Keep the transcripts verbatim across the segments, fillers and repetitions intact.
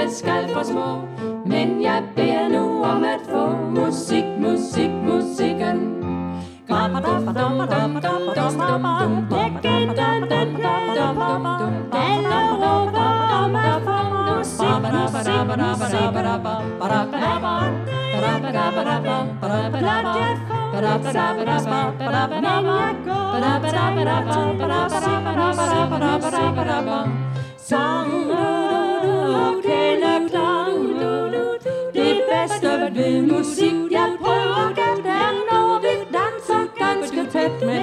skal for små. Men jeg beder nu om at få musik, musik, musikken. Sang og kælderklang, det bedste ved musik, jeg prøver det er, når vi danser ganske tæt med.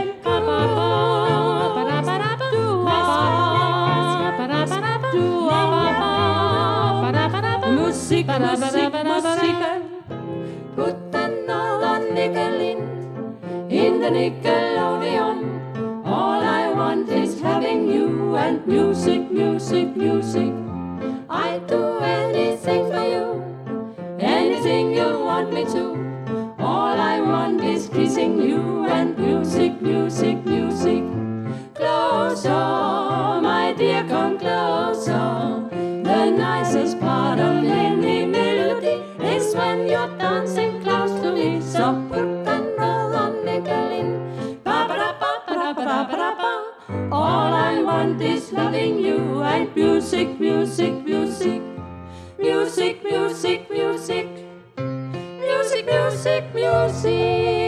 Musik, musik, musikken. Put another nickel in, in the Nickelodeon. All I want is having you and music, music, music. I do anything for you, anything you want me to. All I want is kissing you and music, music, music. Closer, my dear, come closer. The nicest part of any melody is when you're dancing close to me. So put another nickel in. Ba-ba-da-ba-ba-da-ba-da-ba-da. All I want is loving you and music, music, music. Music, music, music. Music, music, music.